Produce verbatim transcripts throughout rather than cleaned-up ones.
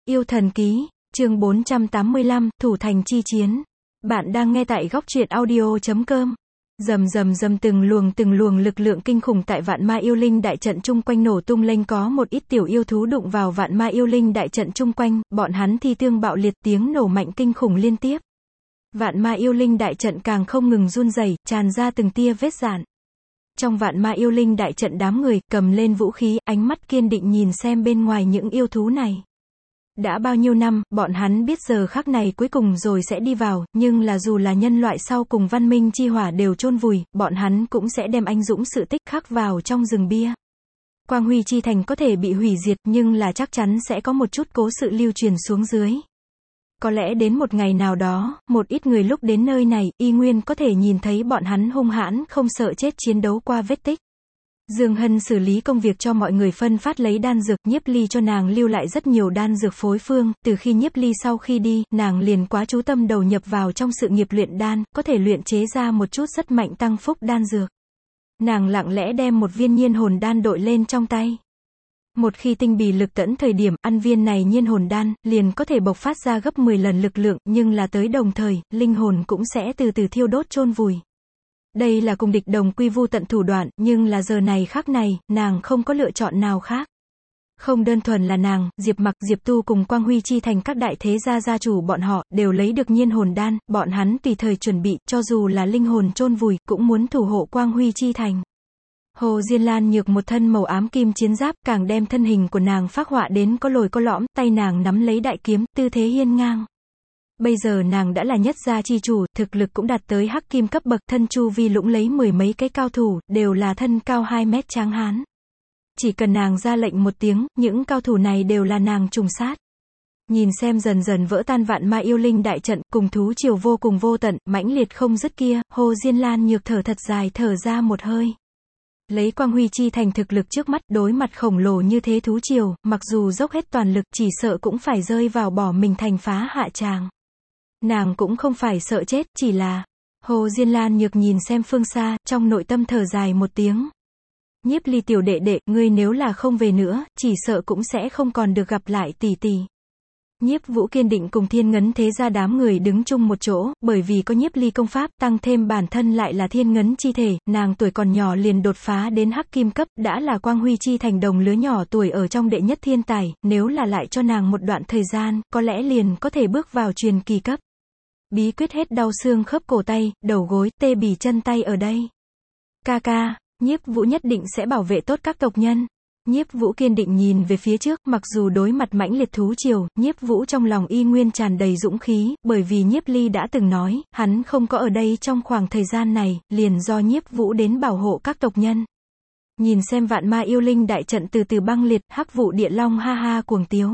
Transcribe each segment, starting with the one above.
Yêu thần ký, chương bốn trăm tám mươi lăm, thủ thành chi chiến. Bạn đang nghe tại góc truyện audio chấm com. Rầm rầm rầm, từng luồng từng luồng lực lượng kinh khủng tại vạn ma yêu linh đại trận chung quanh nổ tung lên, có một ít tiểu yêu thú đụng vào vạn ma yêu linh đại trận chung quanh, bọn hắn thi tương bạo liệt, tiếng nổ mạnh kinh khủng liên tiếp. Vạn ma yêu linh đại trận càng không ngừng run rẩy, tràn ra từng tia vết rạn. Trong vạn ma yêu linh đại trận, đám người cầm lên vũ khí, ánh mắt kiên định nhìn xem bên ngoài những yêu thú này. Đã bao nhiêu năm, bọn hắn biết giờ khắc này cuối cùng rồi sẽ đi vào, nhưng là dù là nhân loại sau cùng văn minh chi hỏa đều chôn vùi, bọn hắn cũng sẽ đem anh dũng sự tích khắc vào trong rừng bia. Quang Huy chi thành có thể bị hủy diệt, nhưng là chắc chắn sẽ có một chút cố sự lưu truyền xuống dưới. Có lẽ đến một ngày nào đó, một ít người lúc đến nơi này, y nguyên có thể nhìn thấy bọn hắn hung hãn không sợ chết chiến đấu qua vết tích. Dương Hân xử lý công việc cho mọi người, phân phát lấy đan dược, Nhiếp Ly cho nàng lưu lại rất nhiều đan dược phối phương, từ khi Nhiếp Ly sau khi đi, nàng liền quá chú tâm đầu nhập vào trong sự nghiệp luyện đan, có thể luyện chế ra một chút rất mạnh tăng phúc đan dược. Nàng lặng lẽ đem một viên nhiên hồn đan đội lên trong tay. Một khi tinh bì lực tẫn thời điểm, ăn viên này nhiên hồn đan, liền có thể bộc phát ra gấp mười lần lực lượng, nhưng là tới đồng thời, linh hồn cũng sẽ từ từ thiêu đốt chôn vùi. Đây là cùng địch đồng quy vu tận thủ đoạn, nhưng là giờ này khắc này, nàng không có lựa chọn nào khác. Không đơn thuần là nàng, Diệp Mặc, Diệp Tu cùng Quang Huy chi thành các đại thế gia gia chủ bọn họ, đều lấy được nhiên hồn đan, bọn hắn tùy thời chuẩn bị, cho dù là linh hồn chôn vùi, cũng muốn thủ hộ Quang Huy chi thành. Hồ Diên Lan nhược một thân màu ám kim chiến giáp, càng đem thân hình của nàng phác họa đến có lồi có lõm, tay nàng nắm lấy đại kiếm, tư thế hiên ngang. Bây giờ nàng đã là nhất gia chi chủ, thực lực cũng đạt tới hắc kim cấp bậc, thân chu vi lũng lấy mười mấy cái cao thủ, đều là thân cao hai mét tráng hán. Chỉ cần nàng ra lệnh một tiếng, những cao thủ này đều là nàng trùng sát. Nhìn xem dần dần vỡ tan vạn ma yêu linh đại trận, cùng thú triều vô cùng vô tận, mãnh liệt không dứt kia, Hồ Diên Lan nhược thở thật dài, thở ra một hơi. Lấy Quang Huy chi thành thực lực trước mắt, đối mặt khổng lồ như thế thú triều, mặc dù dốc hết toàn lực, chỉ sợ cũng phải rơi vào bỏ mình thành phá hạ tràng. Nàng cũng không phải sợ chết, chỉ là... Hồ Diên Lan nhược nhìn xem phương xa, trong nội tâm thở dài một tiếng. Nhiếp Ly tiểu đệ đệ, ngươi nếu là không về nữa, chỉ sợ cũng sẽ không còn được gặp lại tỷ tỷ. Nhiếp Vũ kiên định cùng Thiên Ngấn thế gia đám người đứng chung một chỗ, bởi vì có Nhiếp Ly công pháp, tăng thêm bản thân lại là Thiên Ngấn chi thể, nàng tuổi còn nhỏ liền đột phá đến hắc kim cấp, đã là Quang Huy chi thành đồng lứa nhỏ tuổi ở trong đệ nhất thiên tài, nếu là lại cho nàng một đoạn thời gian, có lẽ liền có thể bước vào truyền kỳ cấp. Bí quyết hết đau xương khớp cổ tay, đầu gối, tê bì chân tay ở đây. Ca ca, Nhiếp Vũ nhất định sẽ bảo vệ tốt các tộc nhân. Nhiếp Vũ kiên định nhìn về phía trước, mặc dù đối mặt mãnh liệt thú triều, Nhiếp Vũ trong lòng y nguyên tràn đầy dũng khí, bởi vì Nhiếp Ly đã từng nói, hắn không có ở đây trong khoảng thời gian này, liền do Nhiếp Vũ đến bảo hộ các tộc nhân. Nhìn xem vạn ma yêu linh đại trận từ từ băng liệt, Hắc Vụ Địa Long ha ha cuồng tiếu.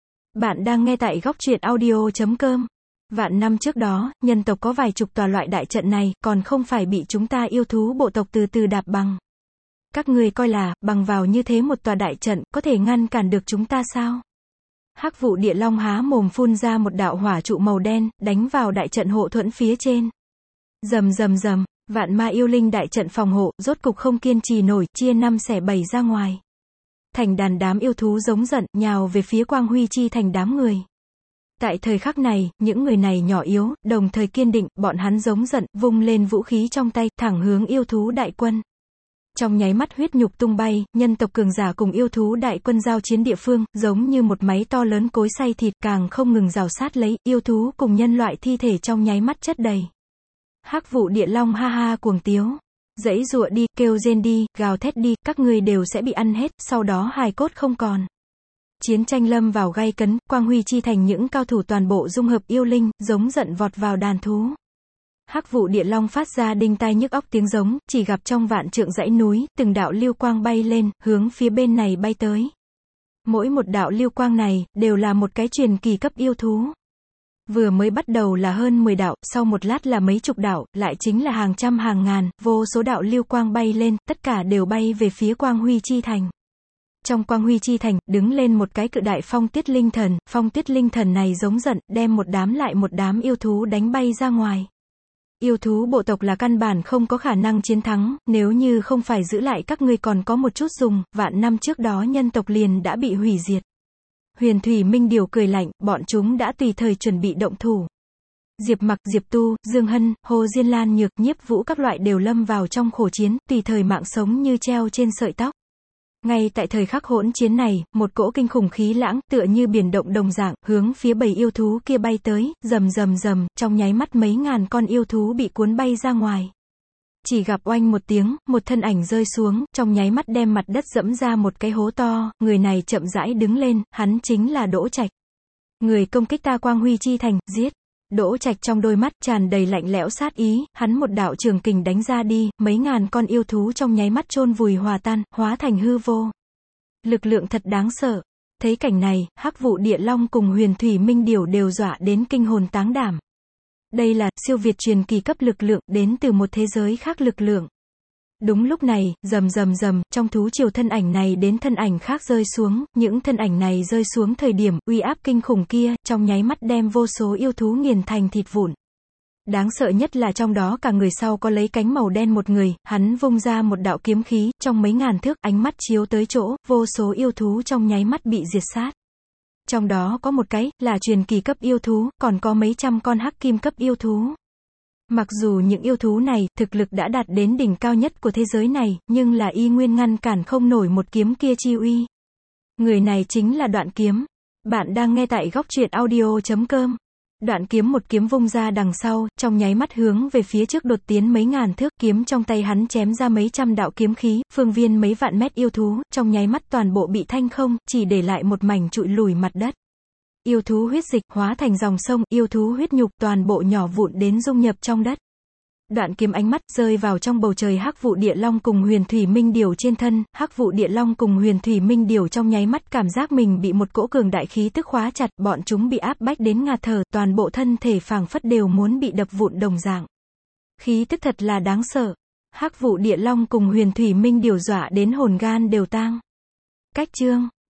Bạn đang nghe tại góc truyện audio chấm com. Vạn năm trước đó, nhân tộc có vài chục tòa loại đại trận này, còn không phải bị chúng ta yêu thú bộ tộc từ từ đạp bằng. Các ngươi coi là, bằng vào như thế một tòa đại trận, có thể ngăn cản được chúng ta sao? Hắc Vụ Địa Long há mồm phun ra một đạo hỏa trụ màu đen, đánh vào đại trận hộ thuẫn phía trên. Rầm rầm rầm, vạn ma yêu linh đại trận phòng hộ, rốt cục không kiên trì nổi, chia năm xẻ bảy ra ngoài. Thành đàn đám yêu thú giống giận, nhào về phía Quang Huy chi thành đám người. Tại thời khắc này, những người này nhỏ yếu, đồng thời kiên định, bọn hắn giống giận, vung lên vũ khí trong tay, thẳng hướng yêu thú đại quân. Trong nháy mắt huyết nhục tung bay, nhân tộc cường giả cùng yêu thú đại quân giao chiến địa phương, giống như một máy to lớn cối xay thịt, càng không ngừng rào sát lấy, yêu thú cùng nhân loại thi thể trong nháy mắt chất đầy. Hắc Vụ Địa Long ha ha cuồng tiếu. Giãy giụa đi, kêu rên đi, gào thét đi, các ngươi đều sẽ bị ăn hết, sau đó hài cốt không còn. Chiến tranh lâm vào gay cấn, Quang Huy chi thành những cao thủ toàn bộ dung hợp yêu linh, giống giận vọt vào đàn thú. Hắc Vụ Địa Long phát ra đinh tai nhức óc tiếng giống, chỉ gặp trong vạn trượng dãy núi, từng đạo lưu quang bay lên, hướng phía bên này bay tới. Mỗi một đạo lưu quang này, đều là một cái truyền kỳ cấp yêu thú. Vừa mới bắt đầu là hơn mười đạo, sau một lát là mấy chục đạo, lại chính là hàng trăm hàng ngàn, vô số đạo lưu quang bay lên, tất cả đều bay về phía Quang Huy chi thành. Trong Quang Huy chi thành, đứng lên một cái cự đại phong tuyết linh thần, phong tuyết linh thần này giống giận, đem một đám lại một đám yêu thú đánh bay ra ngoài. Yêu thú bộ tộc là căn bản không có khả năng chiến thắng, nếu như không phải giữ lại các ngươi còn có một chút dùng, vạn năm trước đó nhân tộc liền đã bị hủy diệt. Huyền Thủy Minh Điểu cười lạnh, bọn chúng đã tùy thời chuẩn bị động thủ. Diệp Mặc, Diệp Tu, Dương Hân, Hồ Diên Lan Nhược, Nhiếp Vũ các loại đều lâm vào trong khổ chiến, tùy thời mạng sống như treo trên sợi tóc. Ngay tại thời khắc hỗn chiến này, một cỗ kinh khủng khí lãng, tựa như biển động đồng dạng, hướng phía bầy yêu thú kia bay tới, rầm rầm rầm, trong nháy mắt mấy ngàn con yêu thú bị cuốn bay ra ngoài. Chỉ gặp oanh một tiếng, một thân ảnh rơi xuống, trong nháy mắt đem mặt đất dẫm ra một cái hố to, người này chậm rãi đứng lên, hắn chính là Đỗ Trạch. Người công kích ta quang huy chi thành, giết. Đỗ Trạch trong đôi mắt tràn đầy lạnh lẽo sát ý, hắn một đạo trường kình đánh ra đi, mấy ngàn con yêu thú trong nháy mắt chôn vùi hòa tan, hóa thành hư vô. Lực lượng thật đáng sợ. Thấy cảnh này, Hắc Vụ Địa Long cùng Huyền Thủy Minh Điểu đều dọa đến kinh hồn táng đảm. Đây là siêu việt truyền kỳ cấp lực lượng, đến từ một thế giới khác lực lượng. Đúng lúc này, rầm rầm rầm, trong thú triều thân ảnh này đến thân ảnh khác rơi xuống, những thân ảnh này rơi xuống thời điểm, uy áp kinh khủng kia, trong nháy mắt đem vô số yêu thú nghiền thành thịt vụn. Đáng sợ nhất là trong đó cả người sau có lấy cánh màu đen một người, hắn vung ra một đạo kiếm khí, trong mấy ngàn thước, ánh mắt chiếu tới chỗ, vô số yêu thú trong nháy mắt bị diệt sát. Trong đó có một cái, là truyền kỳ cấp yêu thú, còn có mấy trăm con hắc kim cấp yêu thú. Mặc dù những yêu thú này, thực lực đã đạt đến đỉnh cao nhất của thế giới này, nhưng là y nguyên ngăn cản không nổi một kiếm kia chi uy. Người này chính là Đoạn Kiếm. Bạn đang nghe tại góc truyện audio chấm com. Đoạn Kiếm một kiếm vung ra đằng sau, trong nháy mắt hướng về phía trước đột tiến mấy ngàn thước, kiếm trong tay hắn chém ra mấy trăm đạo kiếm khí, phương viên mấy vạn mét yêu thú, trong nháy mắt toàn bộ bị thanh không, chỉ để lại một mảnh trụi lùi mặt đất. Yêu thú huyết dịch hóa thành dòng sông, yêu thú huyết nhục toàn bộ nhỏ vụn đến dung nhập trong đất. Đoạn Kiếm ánh mắt rơi vào trong bầu trời Hắc Vụ Địa Long cùng Huyền Thủy Minh Điểu trên thân, Hắc Vụ Địa Long cùng Huyền Thủy Minh Điểu trong nháy mắt cảm giác mình bị một cỗ cường đại khí tức khóa chặt, bọn chúng bị áp bách đến ngạt thở, toàn bộ thân thể phảng phất đều muốn bị đập vụn đồng dạng. Khí tức thật là đáng sợ. Hắc Vụ Địa Long cùng Huyền Thủy Minh Điểu dọa đến hồn gan đều tang. Cách chương